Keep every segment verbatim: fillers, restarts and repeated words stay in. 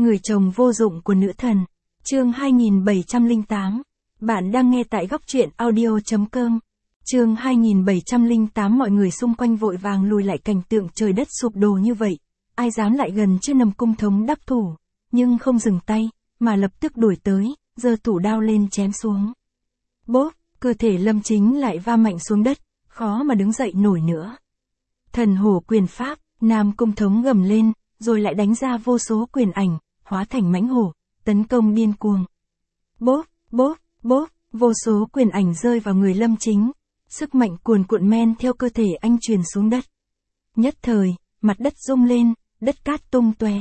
Người chồng vô dụng của nữ thần. Chương hai nghìn bảy trăm lẻ tám. Bạn đang nghe tại góc truyện audio.com. Chương hai nghìn bảy trăm lẻ tám. Mọi người xung quanh vội vàng lùi lại cảnh tượng trời đất sụp đổ như vậy. Ai dám lại gần chưa nằm cung thống đắc thủ. Nhưng không dừng tay, mà lập tức đuổi tới, giơ thủ đao lên chém xuống. Bốp, cơ thể Lâm Chính lại va mạnh xuống đất, khó mà đứng dậy nổi nữa. Thần hổ quyền pháp, Nam cung thống gầm lên, rồi lại đánh ra vô số quyền ảnh, hóa thành mãnh hổ, tấn công điên cuồng. Bốp, bốp, bốp, vô số quyền ảnh rơi vào người Lâm Chính. Sức mạnh cuồn cuộn men theo cơ thể anh truyền xuống đất. Nhất thời, mặt đất rung lên, đất cát tung tóe.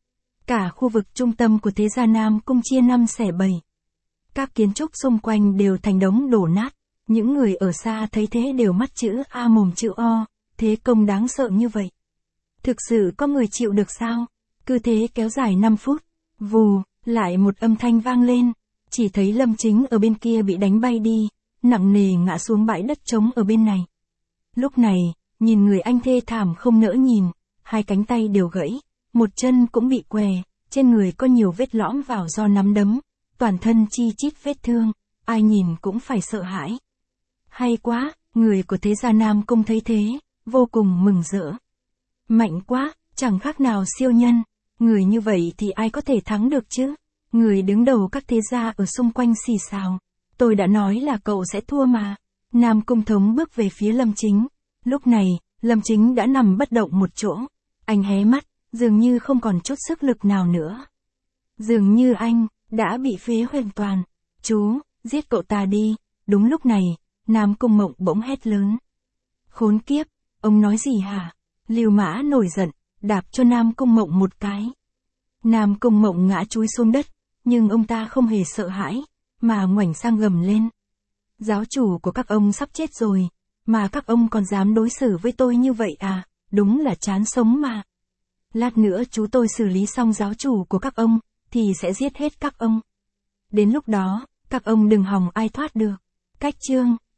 Cả khu vực trung tâm của thế gia Nam cung chia năm xẻ bảy. Các kiến trúc xung quanh đều thành đống đổ nát. Những người ở xa thấy thế đều mắt chữ A mồm chữ O, thế công đáng sợ như vậy. Thực sự có người chịu được sao? Cứ thế kéo dài năm phút. Vù, lại một âm thanh vang lên. Chỉ thấy Lâm Chính ở bên kia bị đánh bay đi, nặng nề ngã xuống bãi đất trống ở bên này. Lúc này, nhìn người anh thê thảm không nỡ nhìn, hai cánh tay đều gãy, một chân cũng bị què, trên người có nhiều vết lõm vào do nắm đấm, toàn thân chi chít vết thương, ai nhìn cũng phải sợ hãi. Hay quá, người của thế gia Nam cung thấy thế, vô cùng mừng rỡ. Mạnh quá, chẳng khác nào siêu nhân, người như vậy thì ai có thể thắng được chứ? Người đứng đầu các thế gia ở xung quanh xì xào. Tôi đã nói là cậu sẽ thua mà. Nam cung thống bước về phía Lâm Chính. Lúc này, Lâm Chính đã nằm bất động một chỗ. Anh hé mắt, dường như không còn chút sức lực nào nữa. Dường như anh đã bị phế hoàn toàn. Chú, giết cậu ta đi. Đúng lúc này, Nam cung mộng bỗng hét lớn. Khốn kiếp, ông nói gì hả? Lưu Mã nổi giận, đạp cho Nam cung mộng một cái. Nam cung mộng ngã chúi xuống đất, nhưng ông ta không hề sợ hãi, mà ngoảnh sang gầm lên. Giáo chủ của các ông sắp chết rồi, mà các ông còn dám đối xử với tôi như vậy à, đúng là chán sống mà. Lát nữa chú tôi xử lý xong giáo chủ của các ông, thì sẽ giết hết các ông. Đến lúc đó, các ông đừng hòng ai thoát được. Cách chương